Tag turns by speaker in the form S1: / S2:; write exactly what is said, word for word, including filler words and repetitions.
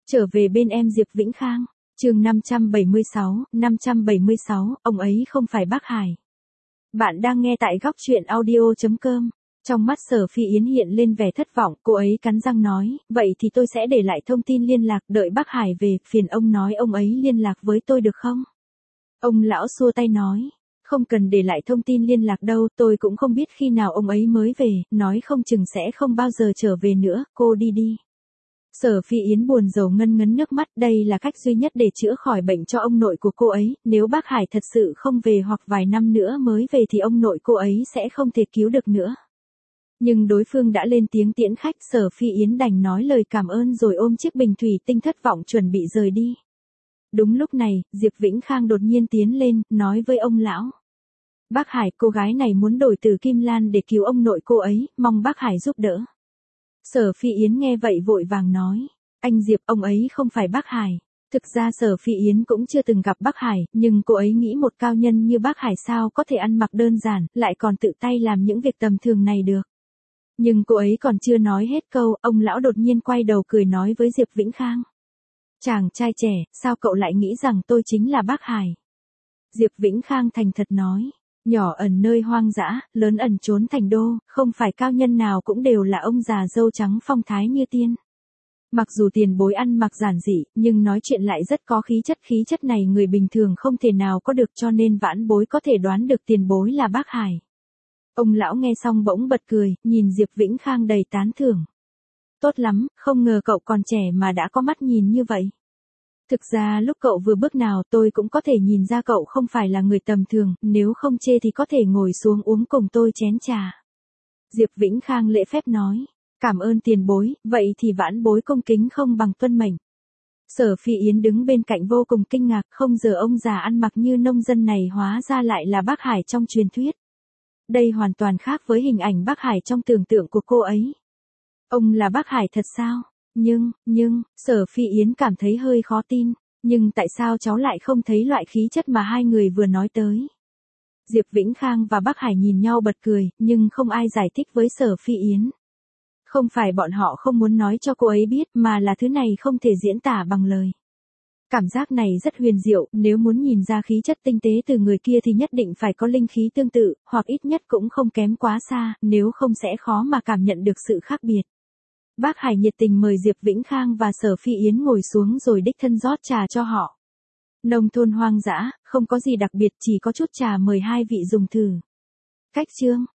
S1: Trở về bên em Diệp Vĩnh Khang, chương năm trăm bảy mươi sáu, năm trăm bảy mươi sáu, ông ấy không phải Bác Hải. Bạn đang nghe tại góc truyện audio chấm com. Trong mắt Sở Phi Yến hiện lên vẻ thất vọng, cô ấy cắn răng nói, vậy thì tôi sẽ để lại thông tin liên lạc, đợi Bác Hải về, phiền ông nói ông ấy liên lạc với tôi được không? Ông lão xua tay nói, không cần để lại thông tin liên lạc đâu, tôi cũng không biết khi nào ông ấy mới về, nói không chừng sẽ không bao giờ trở về nữa, cô đi đi. Sở Phi Yến buồn rầu ngân ngấn nước mắt, đây là cách duy nhất để chữa khỏi bệnh cho ông nội của cô ấy, nếu Bác Hải thật sự không về hoặc vài năm nữa mới về thì ông nội cô ấy sẽ không thể cứu được nữa. Nhưng đối phương đã lên tiếng tiễn khách, Sở Phi Yến đành nói lời cảm ơn rồi ôm chiếc bình thủy tinh thất vọng chuẩn bị rời đi. Đúng lúc này, Diệp Vĩnh Khang đột nhiên tiến lên, nói với ông lão. Bác Hải, cô gái này muốn đổi từ Kim Lan để cứu ông nội cô ấy, mong Bác Hải giúp đỡ. Sở Phi Yến nghe vậy vội vàng nói, anh Diệp, ông ấy không phải Bác Hải. Thực ra Sở Phi Yến cũng chưa từng gặp Bác Hải, nhưng cô ấy nghĩ một cao nhân như Bác Hải sao có thể ăn mặc đơn giản, lại còn tự tay làm những việc tầm thường này được. Nhưng cô ấy còn chưa nói hết câu, ông lão đột nhiên quay đầu cười nói với Diệp Vĩnh Khang. Chàng trai trẻ, sao cậu lại nghĩ rằng tôi chính là Bác Hải? Diệp Vĩnh Khang thành thật nói. Nhỏ ẩn nơi hoang dã, lớn ẩn trốn thành đô, không phải cao nhân nào cũng đều là ông già râu trắng phong thái như tiên. Mặc dù tiền bối ăn mặc giản dị, nhưng nói chuyện lại rất có khí chất, khí chất này người bình thường không thể nào có được, cho nên vãn bối có thể đoán được tiền bối là Bác Hải. Ông lão nghe xong bỗng bật cười, nhìn Diệp Vĩnh Khang đầy tán thưởng. Tốt lắm, không ngờ cậu còn trẻ mà đã có mắt nhìn như vậy. Thực ra lúc cậu vừa bước nào tôi cũng có thể nhìn ra cậu không phải là người tầm thường, nếu không chê thì có thể ngồi xuống uống cùng tôi chén trà. Diệp Vĩnh Khang lễ phép nói, cảm ơn tiền bối, vậy thì vãn bối công kính không bằng tuân mệnh. Sở Phi Yến đứng bên cạnh vô cùng kinh ngạc, không ngờ ông già ăn mặc như nông dân này hóa ra lại là Bác Hải trong truyền thuyết. Đây hoàn toàn khác với hình ảnh Bác Hải trong tưởng tượng của cô ấy. Ông là Bác Hải thật sao? Nhưng, nhưng, Sở Phi Yến cảm thấy hơi khó tin, nhưng tại sao cháu lại không thấy loại khí chất mà hai người vừa nói tới? Diệp Vĩnh Khang và Bác Hải nhìn nhau bật cười, nhưng không ai giải thích với Sở Phi Yến. Không phải bọn họ không muốn nói cho cô ấy biết, mà là thứ này không thể diễn tả bằng lời. Cảm giác này rất huyền diệu, nếu muốn nhìn ra khí chất tinh tế từ người kia thì nhất định phải có linh khí tương tự, hoặc ít nhất cũng không kém quá xa, nếu không sẽ khó mà cảm nhận được sự khác biệt. Bác Hải nhiệt tình mời Diệp Vĩnh Khang và Sở Phi Yến ngồi xuống rồi đích thân rót trà cho họ. Nông thôn hoang dã, không có gì đặc biệt, chỉ có chút trà mời hai vị dùng thử. Cách chương,